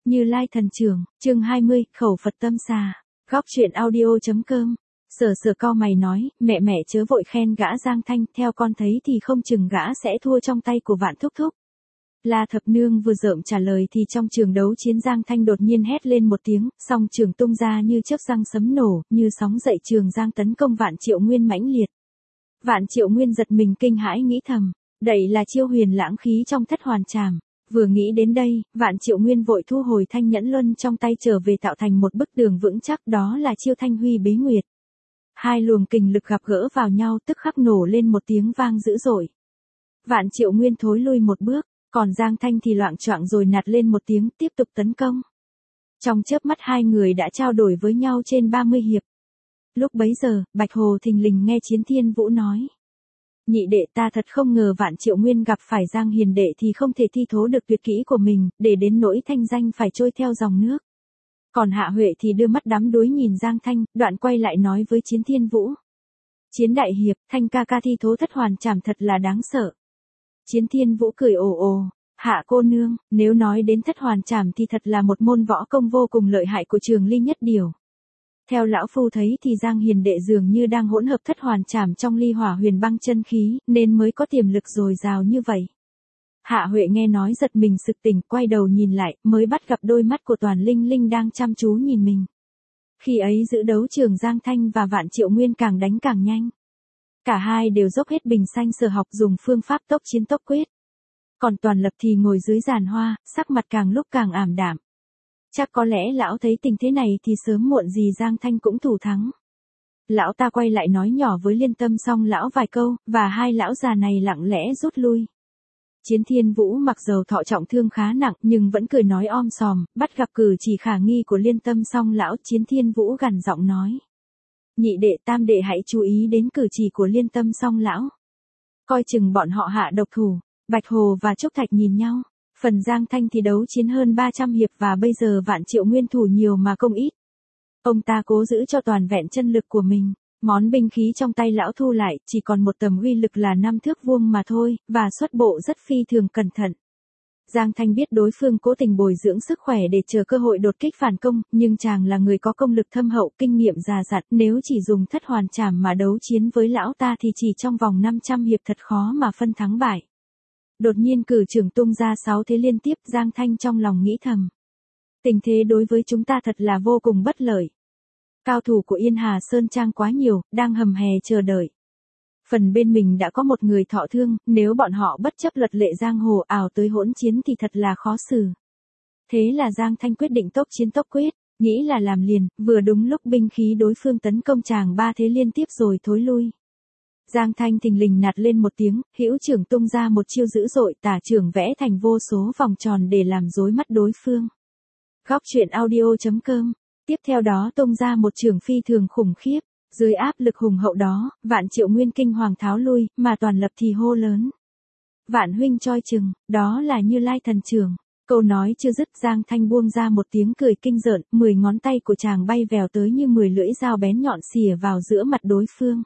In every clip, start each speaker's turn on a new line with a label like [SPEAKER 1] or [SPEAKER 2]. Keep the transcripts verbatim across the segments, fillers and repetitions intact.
[SPEAKER 1] Như Lai thần trưởng, chương hai mươi, khẩu Phật tâm xà. Góc truyện audio.com. Sở sở cau mày nói, mẹ mẹ chớ vội khen gã Giang Thanh, theo con thấy thì không chừng gã sẽ thua trong tay của Vạn Thúc Thúc. La Thập Nương vừa rợm trả lời thì trong trường đấu chiến Giang Thanh đột nhiên hét lên một tiếng, song trường tung ra như chớp răng sấm nổ, như sóng dậy trường Giang tấn công Vạn Triệu Nguyên mãnh liệt. Vạn Triệu Nguyên giật mình kinh hãi nghĩ thầm, đậy là chiêu huyền lãng khí trong thất hoàn trảm. Vừa nghĩ đến đây, Vạn Triệu Nguyên vội thu hồi thanh nhẫn luân trong tay trở về tạo thành một bức tường vững chắc, đó là chiêu thanh huy bế nguyệt. Hai luồng kình lực gặp gỡ vào nhau tức khắc nổ lên một tiếng vang dữ dội. Vạn Triệu Nguyên thối lui một bước, còn Giang Thanh thì loạng choạng rồi nạt lên một tiếng tiếp tục tấn công. Trong chớp mắt hai người đã trao đổi với nhau trên ba mươi hiệp. Lúc bấy giờ, Bạch Hồ thình lình nghe Chiến Thiên Vũ nói. Nhị đệ, ta thật không ngờ Vạn Triệu Nguyên gặp phải Giang Hiền đệ thì không thể thi thố được tuyệt kỹ của mình, để đến nỗi thanh danh phải trôi theo dòng nước. Còn Hạ Huệ thì đưa mắt đắm đuối nhìn Giang Thanh, đoạn quay lại nói với Chiến Thiên Vũ. Chiến đại hiệp, Thanh ca ca thi thố thất hoàn trảm thật là đáng sợ. Chiến Thiên Vũ cười ồ ồ, Hạ cô nương, nếu nói đến thất hoàn trảm thì thật là một môn võ công vô cùng lợi hại của Trường Ly Nhất Điều. Theo lão phu thấy thì Giang Hiền đệ dường như đang hỗn hợp thất hoàn trảm trong ly hỏa huyền băng chân khí, nên mới có tiềm lực dồi dào như vậy. Hạ Huệ nghe nói giật mình sực tỉnh, quay đầu nhìn lại, mới bắt gặp đôi mắt của Toàn Linh Linh đang chăm chú nhìn mình. Khi ấy giữa đấu trường Giang Thanh và Vạn Triệu Nguyên càng đánh càng nhanh. Cả hai đều dốc hết bình xanh sở học dùng phương pháp tốc chiến tốc quyết. Còn Toàn Lập thì ngồi dưới giàn hoa, sắc mặt càng lúc càng ảm đạm. Chắc có lẽ lão thấy tình thế này thì sớm muộn gì Giang Thanh cũng thủ thắng. Lão ta quay lại nói nhỏ với Liên Tâm Song lão vài câu, và hai lão già này lặng lẽ rút lui. Chiến Thiên Vũ mặc dầu thọ trọng thương khá nặng nhưng vẫn cười nói om sòm, bắt gặp cử chỉ khả nghi của Liên Tâm Song lão. Chiến Thiên Vũ gằn giọng nói. Nhị đệ tam đệ hãy chú ý đến cử chỉ của Liên Tâm Song lão. Coi chừng bọn họ hạ độc thủ. Bạch Hồ và Trúc Thạch nhìn nhau. Phần Giang Thanh thì đấu chiến hơn ba trăm hiệp và bây giờ Vạn Triệu Nguyên thủ nhiều mà công ít. Ông ta cố giữ cho toàn vẹn chân lực của mình. Món binh khí trong tay lão thu lại, chỉ còn một tầm uy lực là năm thước vuông mà thôi, và xuất bộ rất phi thường cẩn thận. Giang Thanh biết đối phương cố tình bồi dưỡng sức khỏe để chờ cơ hội đột kích phản công, nhưng chàng là người có công lực thâm hậu, kinh nghiệm già dặn, nếu chỉ dùng thất hoàn trảm mà đấu chiến với lão ta thì chỉ trong vòng năm trăm hiệp thật khó mà phân thắng bại. Đột nhiên cử trưởng tung ra sáu thế liên tiếp, Giang Thanh trong lòng nghĩ thầm. Tình thế đối với chúng ta thật là vô cùng bất lợi. Cao thủ của Yên Hà Sơn Trang quá nhiều, đang hầm hè chờ đợi. Phần bên mình đã có một người thọ thương, nếu bọn họ bất chấp luật lệ giang hồ ảo tới hỗn chiến thì thật là khó xử. Thế là Giang Thanh quyết định tốc chiến tốc quyết, nghĩ là làm liền, vừa đúng lúc binh khí đối phương tấn công chàng ba thế liên tiếp rồi thối lui. Giang Thanh thình lình nạt lên một tiếng, hữu trưởng tung ra một chiêu dữ dội, tả trưởng vẽ thành vô số vòng tròn để làm rối mắt đối phương. Góc truyện audio.com. Tiếp theo đó tung ra một trường phi thường khủng khiếp, dưới áp lực hùng hậu đó, Vạn Triệu Nguyên kinh hoàng tháo lui, mà Toàn Lập thì hô lớn. Vạn huynh choi chừng, đó là Như Lai thần trưởng. Câu nói chưa dứt Giang Thanh buông ra một tiếng cười kinh rợn, mười ngón tay của chàng bay vèo tới như mười lưỡi dao bén nhọn xìa vào giữa mặt đối phương.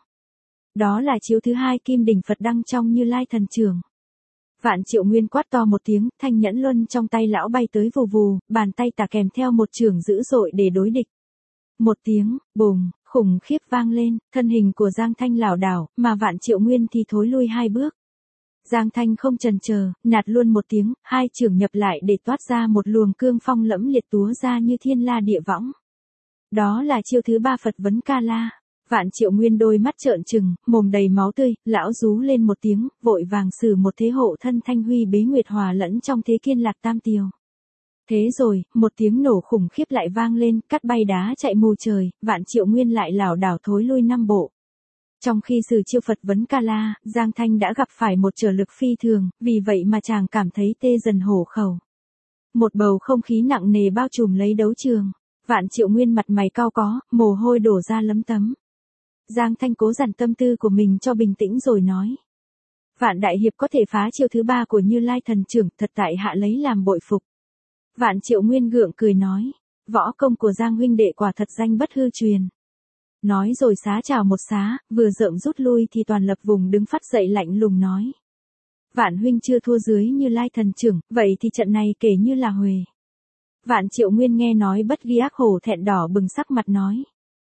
[SPEAKER 1] Đó là chiếu thứ hai Kim Đỉnh Phật Đăng trong Như Lai thần trưởng. Vạn Triệu Nguyên quát to một tiếng, thanh nhẫn luân trong tay lão bay tới vù vù, bàn tay tả kèm theo một chưởng dữ dội để đối địch. Một tiếng, bùng, khủng khiếp vang lên, thân hình của Giang Thanh lảo đảo, mà Vạn Triệu Nguyên thì thối lui hai bước. Giang Thanh không chần chờ, nạt luôn một tiếng, hai chưởng nhập lại để toát ra một luồng cương phong lẫm liệt túa ra như thiên la địa võng. Đó là chiêu thứ ba Phật vấn ca la. Vạn Triệu Nguyên đôi mắt trợn trừng, mồm đầy máu tươi, lão rú lên một tiếng, vội vàng sử một thế hộ thân thanh huy bế nguyệt hòa lẫn trong thế kiên lạc tam tiều. Thế rồi, một tiếng nổ khủng khiếp lại vang lên, cắt bay đá chạy mù trời, Vạn Triệu Nguyên lại lảo đảo thối lui năm bộ. Trong khi sử chiêu Phật vấn ca la, Giang Thanh đã gặp phải một trở lực phi thường, vì vậy mà chàng cảm thấy tê dần hổ khẩu. Một bầu không khí nặng nề bao trùm lấy đấu trường. Vạn Triệu Nguyên mặt mày cau có, mồ hôi đổ ra lấm tấm. Giang Thanh cố dằn tâm tư của mình cho bình tĩnh rồi nói. Vạn đại hiệp có thể phá chiêu thứ ba của Như Lai thần trưởng, thật tại hạ lấy làm bội phục. Vạn Triệu Nguyên gượng cười nói. Võ công của Giang huynh đệ quả thật danh bất hư truyền. Nói rồi xá chào một xá, vừa rợm rút lui thì Toàn Lập vùng đứng phát dậy lạnh lùng nói. Vạn huynh chưa thua dưới Như Lai thần trưởng, vậy thì trận này kể như là huề. Vạn Triệu Nguyên nghe nói bất ghi ác hổ thẹn đỏ bừng sắc mặt nói.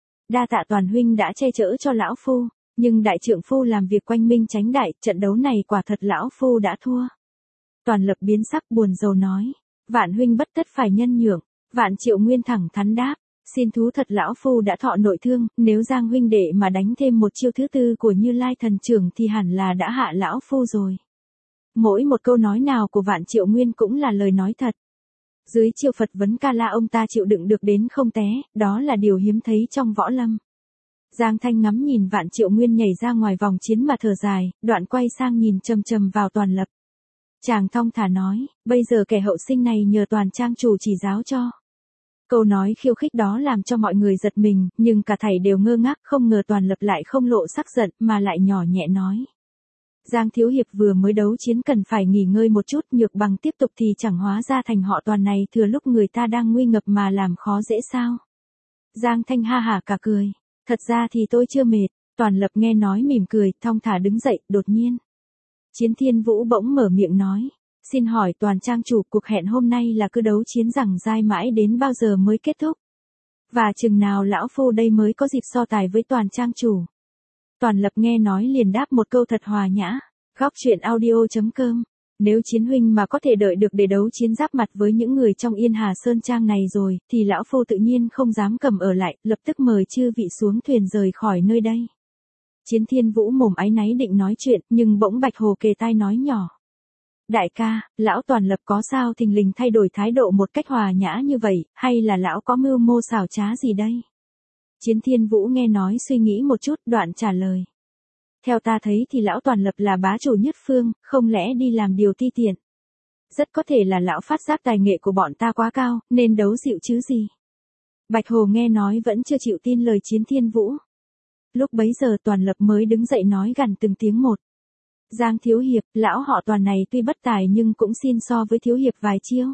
[SPEAKER 1] Đa tạ Toàn huynh đã che chở cho lão phu, nhưng đại trượng phu làm việc quanh minh tránh đại, trận đấu này quả thật lão phu đã thua. Toàn Lập biến sắc buồn rầu nói. Vạn huynh bất tất phải nhân nhượng. Vạn Triệu Nguyên thẳng thắn đáp. Xin thú thật lão phu đã thọ nội thương, nếu Giang huynh đệ mà đánh thêm một chiêu thứ tư của Như Lai thần trưởng thì hẳn là đã hạ lão phu rồi. Mỗi một câu nói nào của Vạn Triệu Nguyên cũng là lời nói thật. Dưới chiêu Phật vấn ca la ông ta chịu đựng được đến không té, đó là điều hiếm thấy trong võ lâm. Giang Thanh ngắm nhìn Vạn Triệu Nguyên nhảy ra ngoài vòng chiến mà thở dài, đoạn quay sang nhìn chầm chầm vào Toàn Lập. Chàng thong thả nói, bây giờ kẻ hậu sinh này nhờ Toàn trang chủ chỉ giáo cho. Câu nói khiêu khích đó làm cho mọi người giật mình, nhưng cả thảy đều ngơ ngác, không ngờ Toàn Lập lại không lộ sắc giận mà lại nhỏ nhẹ nói. Giang thiếu hiệp vừa mới đấu chiến cần phải nghỉ ngơi một chút, nhược bằng tiếp tục thì chẳng hóa ra thành họ Toàn này thừa lúc người ta đang nguy ngập mà làm khó dễ sao. Giang Thanh ha hả cả cười. Thật ra thì tôi chưa mệt. Toàn Lập nghe nói mỉm cười, thong thả đứng dậy, đột nhiên. Chiến Thiên Vũ bỗng mở miệng nói. Xin hỏi Toàn trang chủ, cuộc hẹn hôm nay là cứ đấu chiến rằng dai mãi đến bao giờ mới kết thúc? Và chừng nào lão phu đây mới có dịp so tài với Toàn trang chủ? Toàn Lập nghe nói liền đáp một câu thật hòa nhã. Góc truyện audio chấm com. Nếu Chiến huynh mà có thể đợi được để đấu chiến giáp mặt với những người trong Yên Hà Sơn Trang này rồi, thì lão phu tự nhiên không dám cầm ở lại, lập tức mời chư vị xuống thuyền rời khỏi nơi đây. Chiến Thiên Vũ mồm áy náy định nói chuyện, nhưng bỗng Bạch Hồ kề tai nói nhỏ. Đại ca, lão Toàn Lập có sao thình lình thay đổi thái độ một cách hòa nhã như vậy, hay là lão có mưu mô xảo trá gì đây? Chiến Thiên Vũ nghe nói suy nghĩ một chút, đoạn trả lời. Theo ta thấy thì lão Toàn Lập là bá chủ nhất phương, không lẽ đi làm điều ti tiện. Rất có thể là lão phát giác tài nghệ của bọn ta quá cao, nên đấu dịu chứ gì. Bạch Hồ nghe nói vẫn chưa chịu tin lời Chiến Thiên Vũ. Lúc bấy giờ Toàn Lập mới đứng dậy nói gằn từng tiếng một. Giang thiếu hiệp, lão họ Toàn này tuy bất tài nhưng cũng xin so với thiếu hiệp vài chiêu.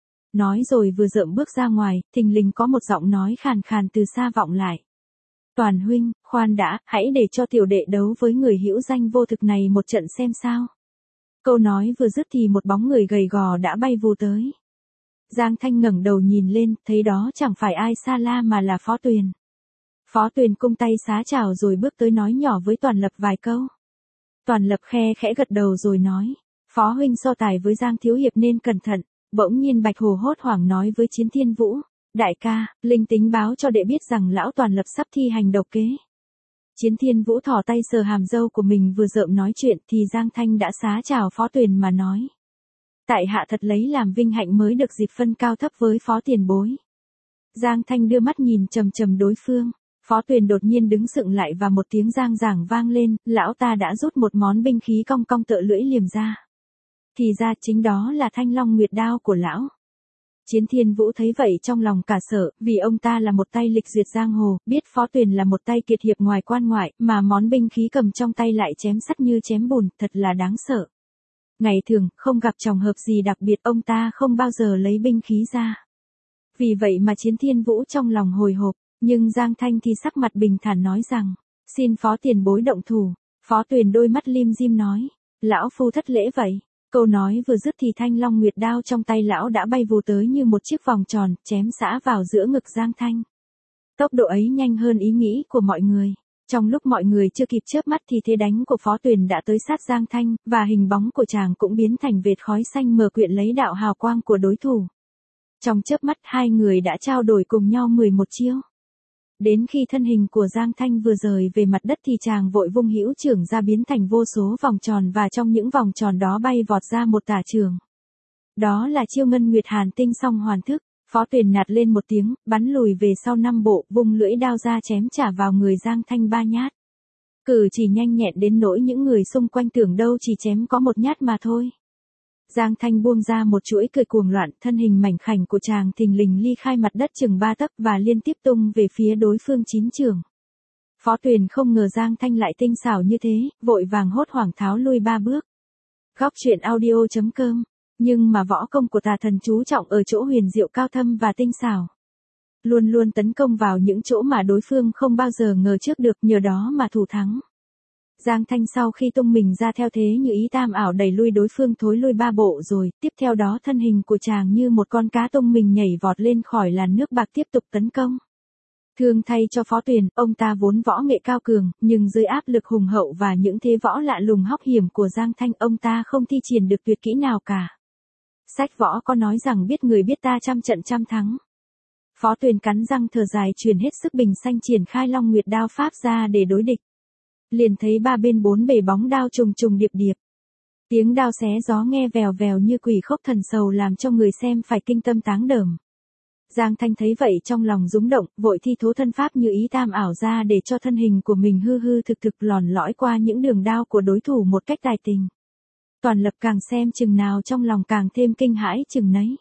[SPEAKER 1] Nói rồi vừa dợm bước ra ngoài, thình lình có một giọng nói khàn khàn từ xa vọng lại. Toàn huynh, khoan đã, hãy để cho tiểu đệ đấu với người hữu danh vô thực này một trận xem sao. Câu nói vừa dứt thì một bóng người gầy gò đã bay vù tới. Giang Thanh ngẩng đầu nhìn lên, thấy đó chẳng phải ai xa la mà là Phó Tuyền. Phó Tuyền cung tay xá chào rồi bước tới nói nhỏ với Toàn Lập vài câu. Toàn Lập khe khẽ gật đầu rồi nói, Phó huynh so tài với Giang thiếu hiệp nên cẩn thận. Bỗng nhiên Bạch Hồ hốt hoảng nói với Chiến Thiên Vũ, đại ca, linh tính báo cho đệ biết rằng lão Toàn Lập sắp thi hành độc kế. Chiến Thiên Vũ thò tay sờ hàm râu của mình vừa rợm nói chuyện thì Giang Thanh đã xá chào Phó Tuyền mà nói. Tại hạ thật lấy làm vinh hạnh mới được dịp phân cao thấp với Phó tiền bối. Giang Thanh đưa mắt nhìn trầm trầm đối phương. Phó Tuyền đột nhiên đứng sững lại và một tiếng giang giảng vang lên, lão ta đã rút một món binh khí cong cong tựa lưỡi liềm ra. Thì ra chính đó là Thanh Long Nguyệt Đao của lão. Chiến Thiên Vũ thấy vậy trong lòng cả sợ, vì ông ta là một tay lịch duyệt giang hồ, biết Phó Tuyền là một tay kiệt hiệp ngoài quan ngoại, mà món binh khí cầm trong tay lại chém sắt như chém bùn, thật là đáng sợ. Ngày thường, không gặp trường hợp gì đặc biệt ông ta không bao giờ lấy binh khí ra. Vì vậy mà Chiến Thiên Vũ trong lòng hồi hộp, nhưng Giang Thanh thì sắc mặt bình thản nói rằng, xin Phó tiền bối động thủ. Phó Tuyền đôi mắt lim dim nói, lão phu thất lễ vậy. Câu nói vừa dứt thì Thanh Long Nguyệt Đao trong tay lão đã bay vù tới như một chiếc vòng tròn, chém xả vào giữa ngực Giang Thanh. Tốc độ ấy nhanh hơn ý nghĩ của mọi người. Trong lúc mọi người chưa kịp chớp mắt thì thế đánh của Phó Tuyền đã tới sát Giang Thanh, và hình bóng của chàng cũng biến thành vệt khói xanh mờ quyện lấy đạo hào quang của đối thủ. Trong chớp mắt hai người đã trao đổi cùng nhau mười một chiêu. Đến khi thân hình của Giang Thanh vừa rời về mặt đất thì chàng vội vung hữu trưởng ra biến thành vô số vòng tròn và trong những vòng tròn đó bay vọt ra một tả trường. Đó là chiêu Ngân Nguyệt Hàn Tinh song hoàn thức. Phó Tuyền nạt lên một tiếng, bắn lùi về sau năm bộ, vung lưỡi đao ra chém trả vào người Giang Thanh ba nhát. Cử chỉ nhanh nhẹn đến nỗi những người xung quanh tưởng đâu chỉ chém có một nhát mà thôi. Giang Thanh buông ra một chuỗi cười cuồng loạn, thân hình mảnh khảnh của chàng thình lình ly khai mặt đất chừng ba tấc và liên tiếp tung về phía đối phương chín trường. Phó Tuyền không ngờ Giang Thanh lại tinh xảo như thế, vội vàng hốt hoảng tháo lui ba bước. Góc truyện audio chấm com. Nhưng mà võ công của tà thần chú trọng ở chỗ huyền diệu cao thâm và tinh xảo. Luôn luôn tấn công vào những chỗ mà đối phương không bao giờ ngờ trước được, nhờ đó mà thủ thắng. Giang Thanh sau khi tung mình ra theo thế như ý tam ảo đẩy lui đối phương thối lui ba bộ rồi, tiếp theo đó thân hình của chàng như một con cá tung mình nhảy vọt lên khỏi làn nước bạc tiếp tục tấn công. Thương thay cho Phó Tuyền, ông ta vốn võ nghệ cao cường, nhưng dưới áp lực hùng hậu và những thế võ lạ lùng hóc hiểm của Giang Thanh, ông ta không thi triển được tuyệt kỹ nào cả. Sách võ có nói rằng biết người biết ta trăm trận trăm thắng. Phó Tuyền cắn răng thở dài truyền hết sức bình xanh triển khai Long Nguyệt đao pháp ra để đối địch. Liền thấy ba bên bốn bề bóng đao trùng trùng điệp điệp. Tiếng đao xé gió nghe vèo vèo như quỷ khốc thần sầu làm cho người xem phải kinh tâm táng đờm. Giang Thanh thấy vậy trong lòng rúng động, vội thi thố thân pháp như ý tam ảo ra để cho thân hình của mình hư hư thực thực lòn lõi qua những đường đao của đối thủ một cách tài tình. Toàn Lập càng xem chừng nào trong lòng càng thêm kinh hãi chừng nấy.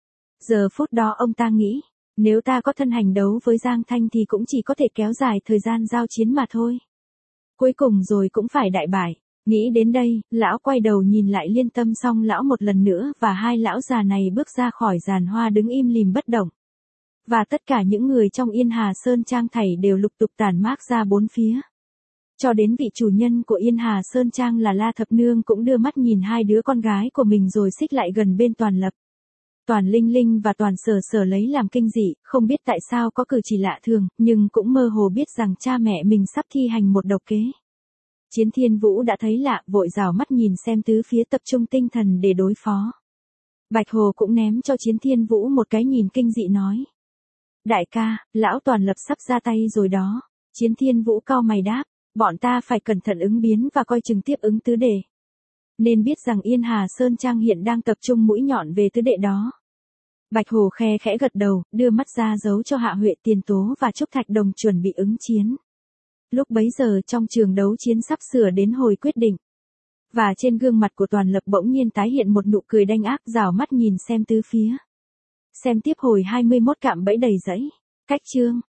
[SPEAKER 1] Giờ phút đó ông ta nghĩ, nếu ta có thân hành đấu với Giang Thanh thì cũng chỉ có thể kéo dài thời gian giao chiến mà thôi. Cuối cùng rồi cũng phải đại bại. Nghĩ đến đây, lão quay đầu nhìn lại Liên Tâm Song lão một lần nữa và hai lão già này bước ra khỏi giàn hoa đứng im lìm bất động. Và tất cả những người trong Yên Hà Sơn Trang thảy đều lục tục tản mát ra bốn phía. Cho đến vị chủ nhân của Yên Hà Sơn Trang là La Thập Nương cũng đưa mắt nhìn hai đứa con gái của mình rồi xích lại gần bên Toàn Lập. Toàn Linh Linh và Toàn Sở Sở lấy làm kinh dị, không biết tại sao có cử chỉ lạ thường, nhưng cũng mơ hồ biết rằng cha mẹ mình sắp thi hành một độc kế. Chiến Thiên Vũ đã thấy lạ, vội rảo mắt nhìn xem tứ phía tập trung tinh thần để đối phó. Bạch Hồ cũng ném cho Chiến Thiên Vũ một cái nhìn kinh dị nói. Đại ca, lão Toàn Lập sắp ra tay rồi đó. Chiến Thiên Vũ cau mày đáp, bọn ta phải cẩn thận ứng biến và coi chừng tiếp ứng tứ đệ. Nên biết rằng Yên Hà Sơn Trang hiện đang tập trung mũi nhọn về tứ đệ đó. Bạch Hồ khe khẽ gật đầu, đưa mắt ra giấu cho Hạ Huệ Tiền Tố và Trúc Thạch Đồng chuẩn bị ứng chiến. Lúc bấy giờ trong trường đấu chiến sắp sửa đến hồi quyết định. Và trên gương mặt của Toàn Lập bỗng nhiên tái hiện một nụ cười đanh ác, rảo mắt nhìn xem tứ phía. Xem tiếp hồi hai mươi mốt cạm bẫy đầy rẫy. Cách chương